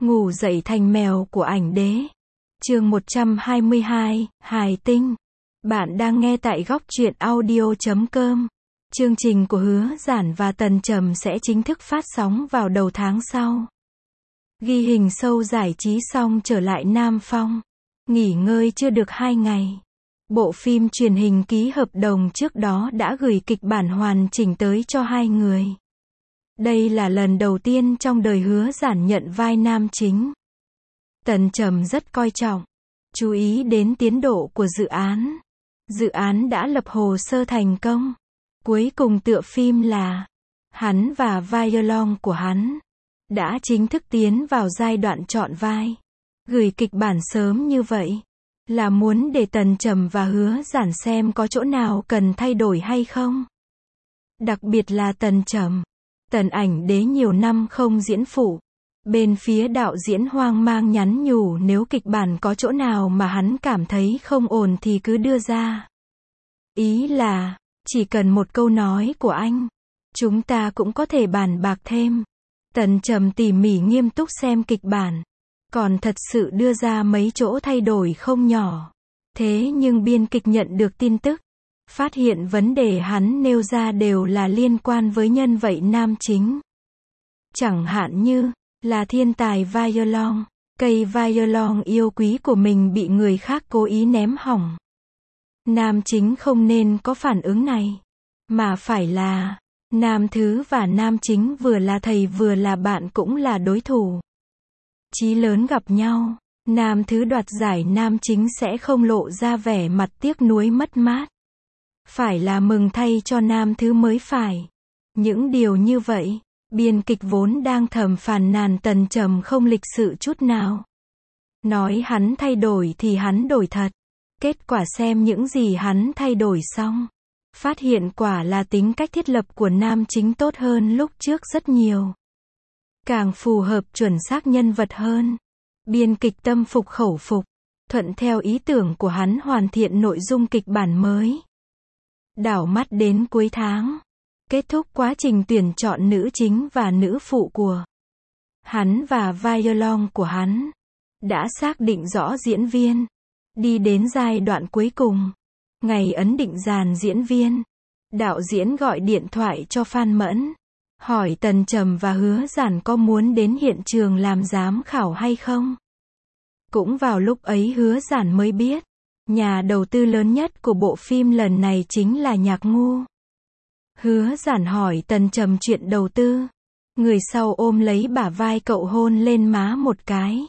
Ngủ dậy thành mèo của ảnh đế. Chương 122, Hài Tinh. Bạn đang nghe tại góc truyện audio.com. Chương trình của Hứa Giản và Tần Trầm sẽ chính thức phát sóng vào đầu tháng sau. Ghi hình show giải trí xong trở lại Nam Phong. Nghỉ ngơi chưa được 2 ngày. Bộ phim truyền hình ký hợp đồng trước đó đã gửi kịch bản hoàn chỉnh tới cho hai người. Đây là lần đầu tiên trong đời Hứa Giản nhận vai nam chính. Tần Trầm rất coi trọng, chú ý đến tiến độ của dự án. Dự án đã lập hồ sơ thành công. Cuối cùng tựa phim là hắn và Violon của hắn đã chính thức tiến vào giai đoạn chọn vai. Gửi kịch bản sớm như vậy là muốn để Tần Trầm và Hứa Giản xem có chỗ nào cần thay đổi hay không. Đặc biệt là Tần Trầm. Tần ảnh đế nhiều năm không diễn phụ. Bên phía đạo diễn hoang mang nhắn nhủ nếu kịch bản có chỗ nào mà hắn cảm thấy không ổn thì cứ đưa ra. Ý là, chỉ cần một câu nói của anh, chúng ta cũng có thể bàn bạc thêm. Tần Trầm tỉ mỉ nghiêm túc xem kịch bản, còn thật sự đưa ra mấy chỗ thay đổi không nhỏ. Thế nhưng biên kịch nhận được tin tức, phát hiện vấn đề hắn nêu ra đều là liên quan với nhân vật nam chính. Chẳng hạn như, là thiên tài Violon, cây Violon yêu quý của mình bị người khác cố ý ném hỏng. Nam chính không nên có phản ứng này, mà phải là, nam thứ và nam chính vừa là thầy vừa là bạn cũng là đối thủ. Chí lớn gặp nhau, nam thứ đoạt giải nam chính sẽ không lộ ra vẻ mặt tiếc nuối mất mát. Phải là mừng thay cho nam thứ mới phải. Những điều như vậy, biên kịch vốn đang thầm phàn nàn Tần Trầm không lịch sự chút nào. Nói hắn thay đổi thì hắn đổi thật. Kết quả xem những gì hắn thay đổi xong, phát hiện quả là tính cách thiết lập của nam chính tốt hơn lúc trước rất nhiều. Càng phù hợp chuẩn xác nhân vật hơn. Biên kịch tâm phục khẩu phục, thuận theo ý tưởng của hắn hoàn thiện nội dung kịch bản mới. Đảo mắt đến cuối tháng, kết thúc quá trình tuyển chọn nữ chính và nữ phụ của hắn và Violon của hắn. Đã xác định rõ diễn viên. Đi đến giai đoạn cuối cùng. Ngày ấn định dàn diễn viên. Đạo diễn gọi điện thoại cho Phan Mẫn. Hỏi Tần Trầm và Hứa Giản có muốn đến hiện trường làm giám khảo hay không. Cũng vào lúc ấy Hứa Giản mới biết. Nhà đầu tư lớn nhất của bộ phim lần này chính là Nhạc Ngu. Hứa Giản hỏi Tần Trầm chuyện đầu tư. Người sau ôm lấy bả vai cậu hôn lên má một cái.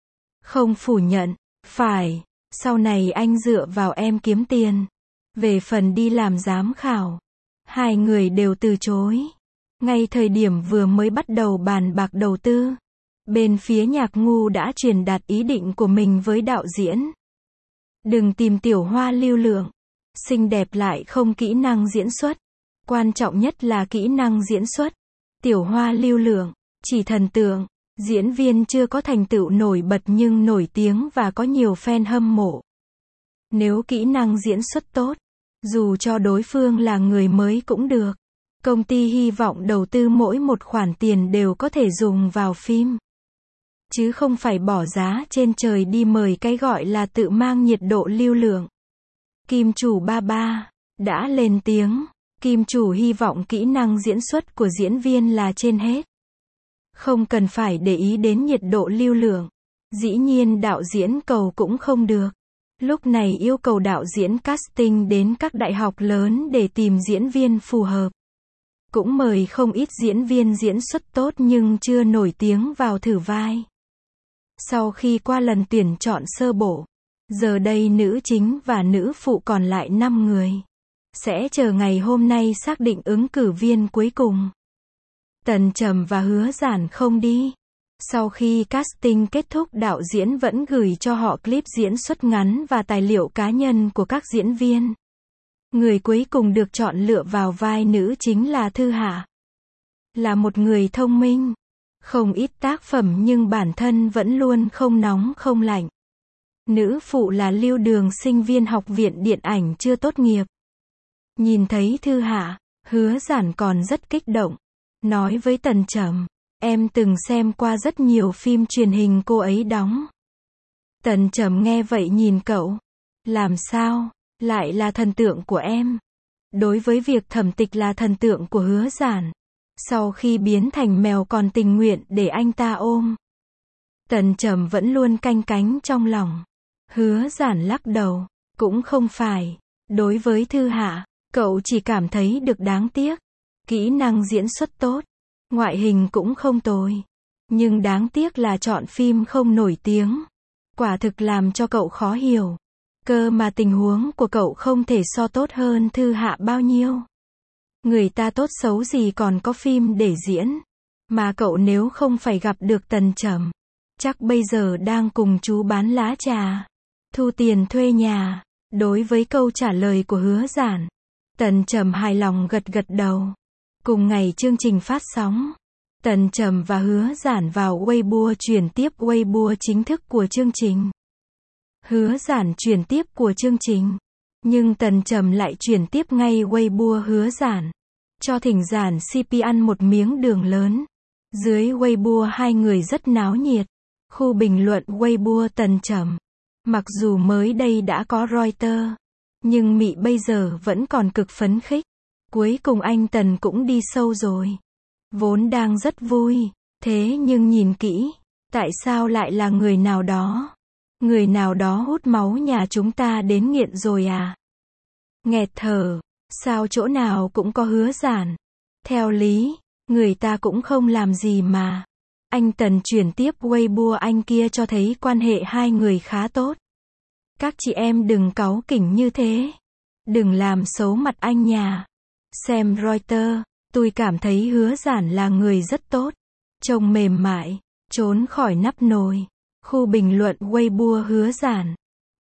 Không phủ nhận. Phải, sau này anh dựa vào em kiếm tiền. Về phần đi làm giám khảo, hai người đều từ chối. Ngay thời điểm vừa mới bắt đầu bàn bạc đầu tư, bên phía Nhạc Ngu đã truyền đạt ý định của mình với đạo diễn. Đừng tìm tiểu hoa lưu lượng, xinh đẹp lại không kỹ năng diễn xuất. Quan trọng nhất là kỹ năng diễn xuất. Tiểu hoa lưu lượng, chỉ thần tượng, diễn viên chưa có thành tựu nổi bật nhưng nổi tiếng và có nhiều fan hâm mộ. Nếu kỹ năng diễn xuất tốt, dù cho đối phương là người mới cũng được. Công ty hy vọng đầu tư mỗi một khoản tiền đều có thể dùng vào phim. Chứ không phải bỏ giá trên trời đi mời cái gọi là tự mang nhiệt độ lưu lượng. Kim chủ ba đã lên tiếng. Kim chủ hy vọng kỹ năng diễn xuất của diễn viên là trên hết. Không cần phải để ý đến nhiệt độ lưu lượng. Dĩ nhiên đạo diễn cầu cũng không được. Lúc này yêu cầu đạo diễn casting đến các đại học lớn để tìm diễn viên phù hợp. Cũng mời không ít diễn viên diễn xuất tốt nhưng chưa nổi tiếng vào thử vai. Sau khi qua lần tuyển chọn sơ bộ, giờ đây nữ chính và nữ phụ còn lại 5 người. Sẽ chờ ngày hôm nay xác định ứng cử viên cuối cùng. Tần Trầm và Hứa Giản không đi. Sau khi casting kết thúc đạo diễn vẫn gửi cho họ clip diễn xuất ngắn và tài liệu cá nhân của các diễn viên. Người cuối cùng được chọn lựa vào vai nữ chính là Thư Hạ. Là một người thông minh, không ít tác phẩm nhưng bản thân vẫn luôn không nóng không lạnh. Nữ phụ là Lưu Đường, sinh viên học viện điện ảnh chưa tốt nghiệp. Nhìn thấy Thư Hạ, Hứa Giản còn rất kích động. Nói với Tần Trầm, Em từng xem qua rất nhiều phim truyền hình cô ấy đóng. Tần Trầm nghe vậy nhìn cậu. Làm sao? Lại là thần tượng của em. Đối với việc Thẩm Tịch là thần tượng của Hứa Giản. Sau khi biến thành mèo còn tình nguyện để anh ta ôm. Tần Trầm vẫn luôn canh cánh trong lòng. Hứa Giản lắc đầu. Cũng không phải. Đối với Thư Hạ, cậu chỉ cảm thấy được đáng tiếc. Kỹ năng diễn xuất tốt. Ngoại hình cũng không tồi. Nhưng đáng tiếc là chọn phim không nổi tiếng. Quả thực làm cho cậu khó hiểu. Cơ mà tình huống của cậu không thể so tốt hơn Thư Hạ bao nhiêu. Người ta tốt xấu gì còn có phim để diễn. Mà cậu nếu không phải gặp được Tần Trầm, chắc bây giờ đang cùng chú bán lá trà, thu tiền thuê nhà. Đối với câu trả lời của Hứa Giản, Tần Trầm hài lòng gật gật đầu. Cùng ngày chương trình phát sóng, Tần Trầm và Hứa Giản vào Weibo chuyển tiếp Weibo chính thức của chương trình. Hứa Giản chuyển tiếp của chương trình, nhưng Tần Trầm lại chuyển tiếp ngay Weibo Hứa Giản, cho thỉnh Giản CP ăn một miếng đường lớn. Dưới Weibo hai người rất náo nhiệt. Khu bình luận Weibo Tần Trầm, mặc dù mới đây đã có Reuters, nhưng Mị bây giờ vẫn còn cực phấn khích. Cuối cùng anh Tần cũng đi sâu rồi. Vốn đang rất vui, thế nhưng nhìn kỹ, tại sao lại là người nào đó? Người nào đó hút máu nhà chúng ta đến nghiện rồi à? Nghẹt thở, sao chỗ nào cũng có Hứa Giản? Theo lý, người ta cũng không làm gì mà. Anh Tần chuyển tiếp Weibo anh kia cho thấy quan hệ hai người khá tốt. Các chị em đừng cáu kỉnh như thế. Đừng làm xấu mặt anh nhà. Xem Reuters, tôi cảm thấy Hứa Giản là người rất tốt. Trông mềm mại, trốn khỏi nắp nồi. Khu bình luận Weibo Hứa Giản.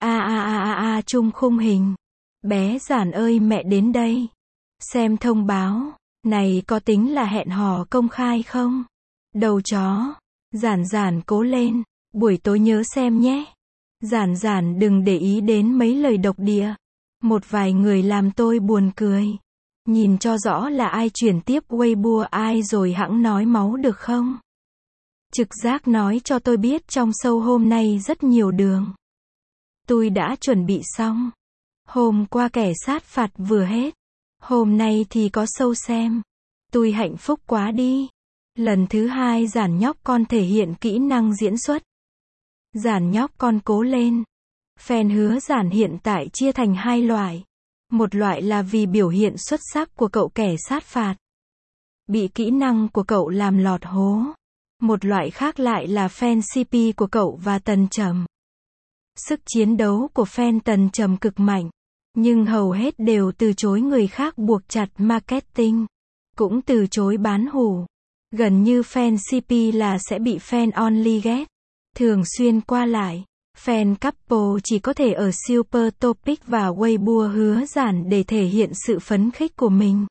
Chung khung hình. Bé Giản ơi mẹ đến đây. Xem thông báo. Này có tính là hẹn hò công khai không? Đầu chó. Giản Giản cố lên. Buổi tối nhớ xem nhé. Giản Giản đừng để ý đến mấy lời độc địa. Một vài người làm tôi buồn cười. Nhìn cho rõ là ai chuyển tiếp Weibo ai rồi hẵng nói máu được không? Trực giác nói cho tôi biết trong show hôm nay rất nhiều đường. Tôi đã chuẩn bị xong. Hôm qua kẻ sát phạt vừa hết. Hôm nay thì có show xem. Tôi hạnh phúc quá đi. Lần thứ hai Giản nhóc con thể hiện kỹ năng diễn xuất. Giản nhóc con cố lên. Fan Hứa Giản hiện tại chia thành hai loại. Một loại là vì biểu hiện xuất sắc của cậu kẻ sát phạt. Bị kỹ năng của cậu làm lọt hố. Một loại khác lại là fan CP của cậu và Tần Trầm. Sức chiến đấu của fan Tần Trầm cực mạnh. Nhưng hầu hết đều từ chối người khác buộc chặt marketing. Cũng từ chối bán hủ. Gần như fan CP là sẽ bị fan only ghét. Thường xuyên qua lại. Fan couple chỉ có thể ở Super Topic và Weibo Hứa Giản để thể hiện sự phấn khích của mình.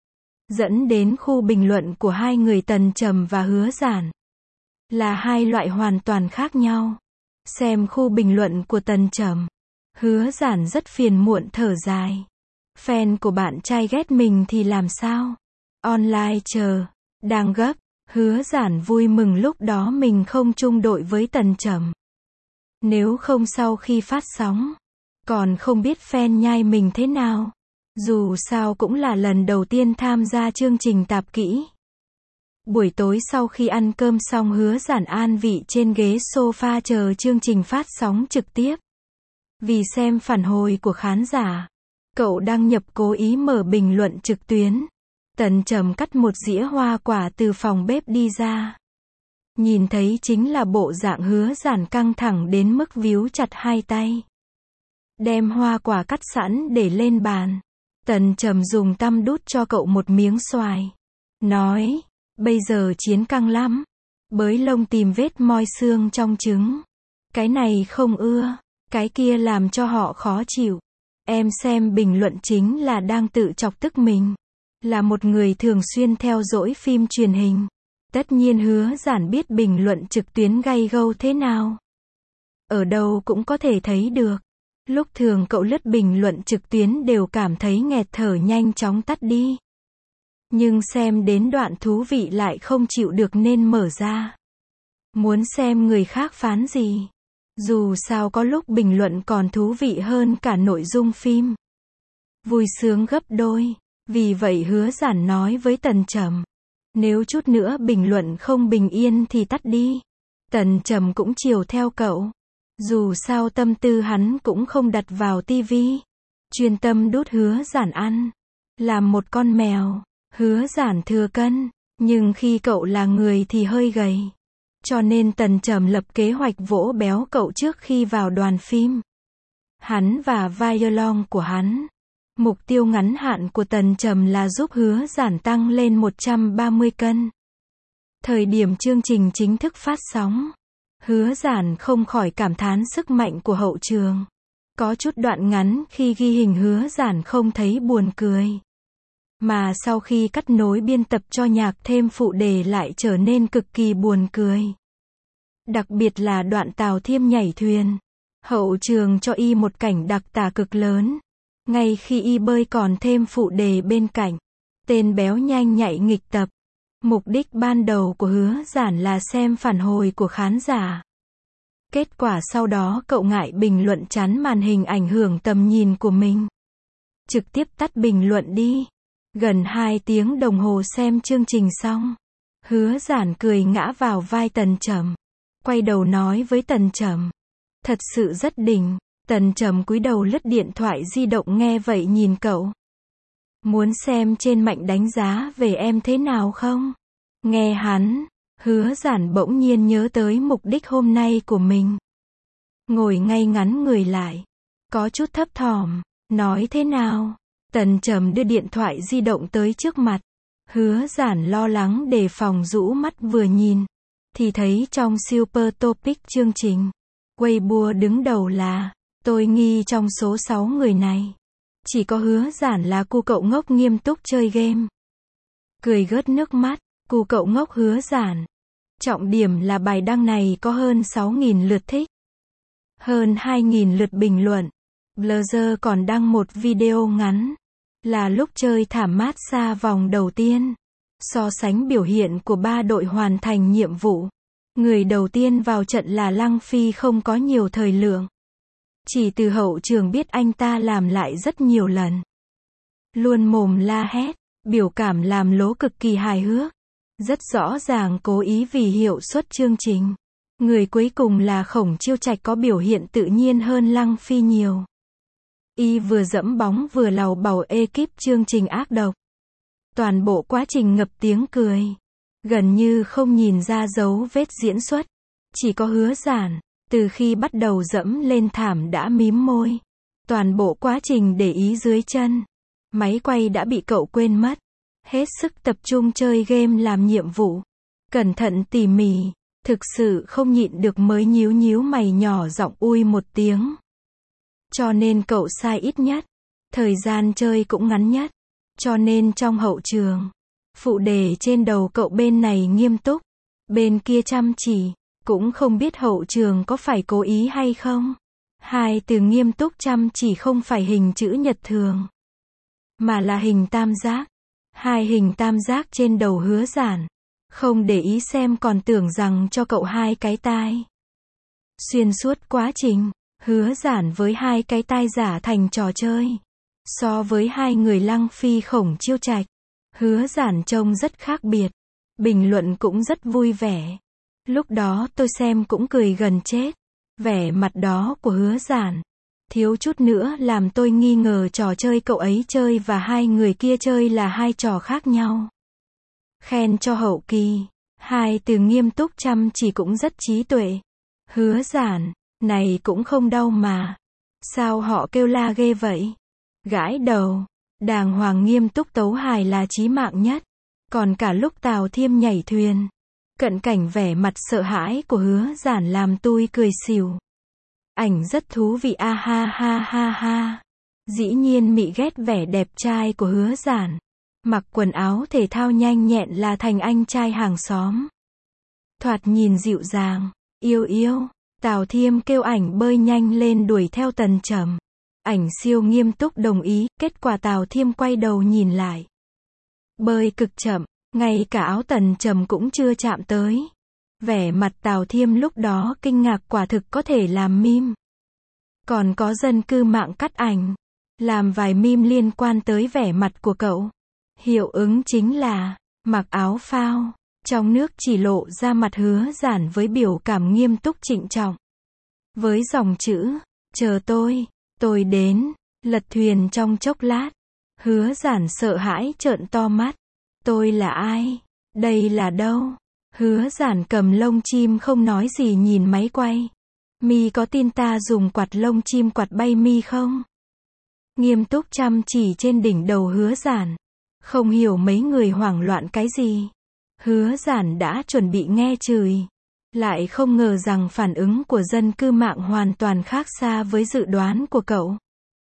Dẫn đến khu bình luận của hai người Tần Trầm và Hứa Giản. Là hai loại hoàn toàn khác nhau. Xem khu bình luận của Tần Trầm. Hứa Giản rất phiền muộn thở dài. Fan của bạn trai ghét mình thì làm sao? Online chờ. Đang gấp. Hứa Giản vui mừng lúc đó mình không chung đội với Tần Trầm. Nếu không sau khi phát sóng, còn không biết fan nhai mình thế nào. Dù sao cũng là lần đầu tiên tham gia chương trình tạp kỹ. Buổi tối sau khi ăn cơm xong Hứa Giản an vị trên ghế sofa chờ chương trình phát sóng trực tiếp. Vì xem phản hồi của khán giả, cậu đăng nhập cố ý mở bình luận trực tuyến. Tần Trầm cắt một dĩa hoa quả từ phòng bếp đi ra. Nhìn thấy chính là bộ dạng Hứa Giản căng thẳng đến mức víu chặt hai tay. Đem hoa quả cắt sẵn để lên bàn. Tần Trầm dùng tăm đút cho cậu một miếng xoài. Nói, bây giờ chiến căng lắm. Bới lông tìm vết moi xương trong trứng. Cái này không ưa, cái kia làm cho họ khó chịu. Em xem bình luận chính là đang tự chọc tức mình. Là một người thường xuyên theo dõi phim truyền hình. Tất nhiên Hứa Giản biết bình luận trực tuyến gay gâu thế nào. Ở đâu cũng có thể thấy được. Lúc thường cậu lướt bình luận trực tuyến đều cảm thấy nghẹt thở nhanh chóng tắt đi. Nhưng xem đến đoạn thú vị lại không chịu được nên mở ra. Muốn xem người khác phán gì. Dù sao có lúc bình luận còn thú vị hơn cả nội dung phim. Vui sướng gấp đôi. Vì vậy Hứa Giản nói với Tần Trầm. Nếu chút nữa bình luận không bình yên thì tắt đi. Tần Trầm cũng chiều theo cậu. Dù sao tâm tư hắn cũng không đặt vào tivi. Chuyên tâm đút Hứa Giản ăn. Làm một con mèo. Hứa Giản thừa cân. Nhưng khi cậu là người thì hơi gầy. Cho nên Tần Trầm lập kế hoạch vỗ béo cậu trước khi vào đoàn phim. Hắn và violon của hắn. Mục tiêu ngắn hạn của Tần Trầm là giúp Hứa Giản tăng lên 130 cân. Thời điểm chương trình chính thức phát sóng, Hứa Giản không khỏi cảm thán sức mạnh của hậu trường. Có chút đoạn ngắn khi ghi hình Hứa Giản không thấy buồn cười. Mà sau khi cắt nối biên tập cho nhạc thêm phụ đề lại trở nên cực kỳ buồn cười. Đặc biệt là đoạn Tào Thiêm nhảy thuyền. Hậu trường cho y một cảnh đặc tả cực lớn. Ngay khi y bơi còn thêm phụ đề bên cạnh. Tên béo nhanh nhạy nghịch tập. Mục đích ban đầu của Hứa Giản là xem phản hồi của khán giả. Kết quả sau đó cậu ngại bình luận chắn màn hình ảnh hưởng tầm nhìn của mình. Trực tiếp tắt bình luận đi. Gần 2 tiếng đồng hồ xem chương trình xong. Hứa Giản cười ngã vào vai Tần Trầm. Quay đầu nói với Tần Trầm. Thật sự rất đỉnh. Tần Trầm cúi đầu lướt điện thoại di động nghe vậy nhìn cậu. Muốn xem trên Mạnh đánh giá về em thế nào không? Nghe hắn, Hứa Giản bỗng nhiên nhớ tới mục đích hôm nay của mình. Ngồi ngay ngắn người lại. Có chút thấp thỏm. Nói thế nào? Tần Trầm đưa điện thoại di động tới trước mặt. Hứa Giản lo lắng đề phòng rũ mắt vừa nhìn. Thì thấy trong Super Topic chương trình. Weibo đứng đầu là. Tôi nghi trong số 6 người này. Chỉ có Hứa Giản là cu cậu ngốc nghiêm túc chơi game. Cười gớt nước mắt. Cu cậu ngốc Hứa Giản. Trọng điểm là bài đăng này có hơn 6.000 lượt thích. Hơn 2.000 lượt bình luận. Blogger còn đăng một video ngắn. Là lúc chơi thảm mát xa vòng đầu tiên. So sánh biểu hiện của 3 đội hoàn thành nhiệm vụ. Người đầu tiên vào trận là Lăng Phi không có nhiều thời lượng. Chỉ từ hậu trường biết anh ta làm lại rất nhiều lần. Luôn mồm la hét. Biểu cảm làm lố cực kỳ hài hước. Rất rõ ràng cố ý vì hiệu suất chương trình. Người cuối cùng là Khổng Chiêu Trạch có biểu hiện tự nhiên hơn Lăng Phi nhiều. Y vừa dẫm bóng vừa lầu bầu ekip chương trình ác độc. Toàn bộ quá trình ngập tiếng cười. Gần như không nhìn ra dấu vết diễn xuất. Chỉ có Hứa Giản, từ khi bắt đầu dẫm lên thảm đã mím môi. Toàn bộ quá trình để ý dưới chân. Máy quay đã bị cậu quên mất. Hết sức tập trung chơi game làm nhiệm vụ. Cẩn thận tỉ mỉ. Thực sự không nhịn được mới nhíu nhíu mày nhỏ giọng ui một tiếng. Cho nên cậu sai ít nhất. Thời gian chơi cũng ngắn nhất. Cho nên trong hậu trường. Phụ đề trên đầu cậu bên này nghiêm túc. Bên kia chăm chỉ. Cũng không biết hậu trường có phải cố ý hay không. Hai từ nghiêm túc chăm chỉ không phải hình chữ nhật thường. Mà là hình tam giác. Hai hình tam giác trên đầu Hứa Giản. Không để ý xem còn tưởng rằng cho cậu 2 cái tai. Xuyên suốt quá trình, Hứa Giản với 2 cái tai giả thành trò chơi. So với 2 người Lăng Phi Khổng Chiêu Trạch, Hứa Giản trông rất khác biệt. Bình luận cũng rất vui vẻ. Lúc đó tôi xem cũng cười gần chết. Vẻ mặt đó của Hứa Giản. Thiếu chút nữa làm tôi nghi ngờ trò chơi cậu ấy chơi và 2 người kia chơi là 2 trò khác nhau. Khen cho hậu kỳ. 2 từ nghiêm túc chăm chỉ cũng rất trí tuệ. Hứa Giản, này cũng không đau mà. Sao họ kêu la ghê vậy? Gãi đầu. Đàng hoàng nghiêm túc tấu hài là chí mạng nhất. Còn cả lúc Tào Thiêm nhảy thuyền. Cận cảnh vẻ mặt sợ hãi của Hứa Giản làm tôi cười xỉu. Ảnh rất thú vị a ha ha ha ha. Dĩ nhiên mị ghét vẻ đẹp trai của Hứa Giản. Mặc quần áo thể thao nhanh nhẹn là thành anh trai hàng xóm. Thoạt nhìn dịu dàng, yêu yêu. Tào Thiêm kêu ảnh bơi nhanh lên đuổi theo Tần Trầm. Ảnh siêu nghiêm túc đồng ý, kết quả Tào Thiêm quay đầu nhìn lại. Bơi cực chậm, ngay cả áo Tần Trầm cũng chưa chạm tới. Vẻ mặt Tào Thiêm lúc đó kinh ngạc quả thực có thể làm meme. Còn có dân cư mạng cắt ảnh, làm vài meme liên quan tới vẻ mặt của cậu. Hiệu ứng chính là, mặc áo phao, trong nước chỉ lộ ra mặt Hứa Giản với biểu cảm nghiêm túc trịnh trọng. Với dòng chữ, chờ tôi đến, lật thuyền trong chốc lát. Hứa Giản sợ hãi trợn to mắt. Tôi là ai? Đây là đâu? Hứa Giản cầm lông chim không nói gì nhìn máy quay. Mi có tin ta dùng quạt lông chim quạt bay mi không? Nghiêm túc chăm chỉ trên đỉnh đầu Hứa Giản. Không hiểu mấy người hoảng loạn cái gì. Hứa Giản đã chuẩn bị nghe chửi. Lại không ngờ rằng phản ứng của dân cư mạng hoàn toàn khác xa với dự đoán của cậu.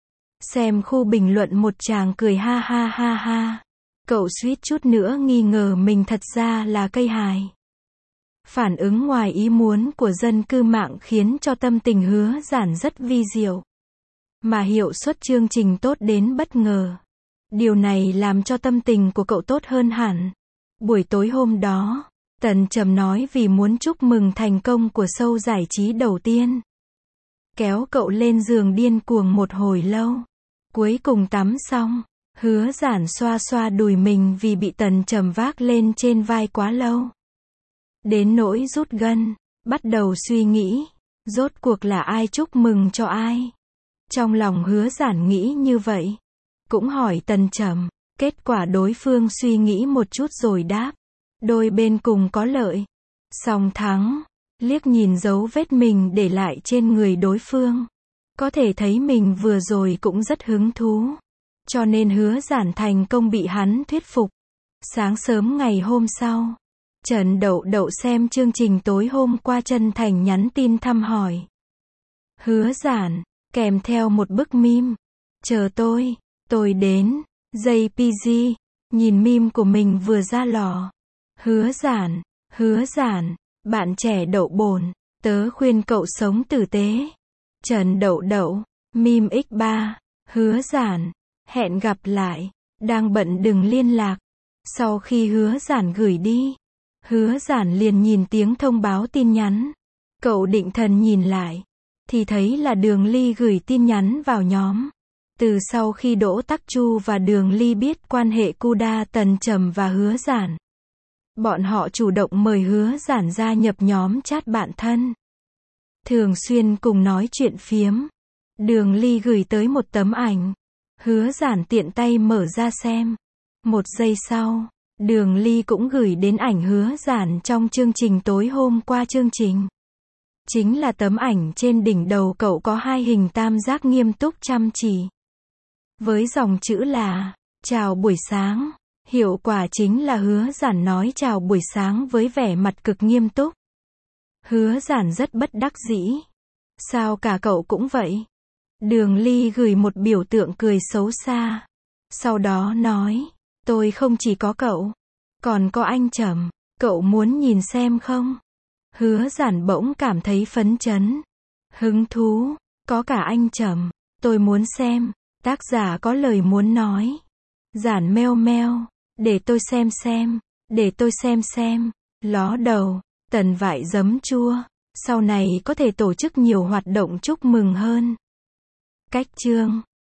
Xem khu bình luận một chàng cười ha ha ha ha. Cậu suýt chút nữa nghi ngờ mình thật ra là cây hài. Phản ứng ngoài ý muốn của dân cư mạng khiến cho tâm tình Hứa Giản rất vi diệu. Mà hiệu suất chương trình tốt đến bất ngờ. Điều này làm cho tâm tình của cậu tốt hơn hẳn. Buổi tối hôm đó, Tần Trầm nói vì muốn chúc mừng thành công của show giải trí đầu tiên. Kéo cậu lên giường điên cuồng một hồi lâu. Cuối cùng tắm xong, Hứa Giản xoa xoa đùi mình vì bị Tần Trầm vác lên trên vai quá lâu. Đến nỗi rút gân, bắt đầu suy nghĩ, rốt cuộc là ai chúc mừng cho ai. Trong lòng Hứa Giản nghĩ như vậy. Cũng hỏi Tần Trầm, kết quả đối phương suy nghĩ một chút rồi đáp. Đôi bên cùng có lợi. Song thắng, liếc nhìn dấu vết mình để lại trên người đối phương. Có thể thấy mình vừa rồi cũng rất hứng thú. Cho nên Hứa Giản thành công bị hắn thuyết phục. Sáng sớm ngày hôm sau, Trần Đậu Đậu xem chương trình tối hôm qua chân thành nhắn tin thăm hỏi. Hứa Giản, kèm theo một bức meme. Chờ tôi đến. JPG, nhìn meme của mình vừa ra lò. Hứa Giản, bạn trẻ đậu bồn, tớ khuyên cậu sống tử tế. Trần Đậu Đậu, meme x3, Hứa Giản, hẹn gặp lại, đang bận đừng liên lạc. Sau khi Hứa Giản gửi đi, Hứa Giản liền nhìn tiếng thông báo tin nhắn. Cậu định thần nhìn lại, thì thấy là Đường Ly gửi tin nhắn vào nhóm. Từ sau khi Đỗ Tắc Chu và Đường Ly biết quan hệ Cuda Tần Trầm và Hứa Giản, bọn họ chủ động mời Hứa Giản gia nhập nhóm chat bạn thân. Thường xuyên cùng nói chuyện phiếm. Đường Ly gửi tới một tấm ảnh. Hứa Giản tiện tay mở ra xem. Một giây sau, Đường Ly cũng gửi đến ảnh Hứa Giản trong chương trình tối hôm qua chương trình. Chính là tấm ảnh trên đỉnh đầu cậu có hai hình tam giác nghiêm túc chăm chỉ. Với dòng chữ là, chào buổi sáng. Hiệu quả chính là Hứa Giản nói chào buổi sáng với vẻ mặt cực nghiêm túc. Hứa Giản rất bất đắc dĩ. Sao cả cậu cũng vậy? Đường Ly gửi một biểu tượng cười xấu xa. Sau đó nói, tôi không chỉ có cậu, còn có anh Trầm, cậu muốn nhìn xem không? Hứa Giản bỗng cảm thấy phấn chấn. Hứng thú, có cả anh Trầm, tôi muốn xem. Tác giả có lời muốn nói. Giản meo meo, để tôi xem. Ló đầu, Tần Vải giấm chua, sau này có thể tổ chức nhiều hoạt động chúc mừng hơn. Cách chương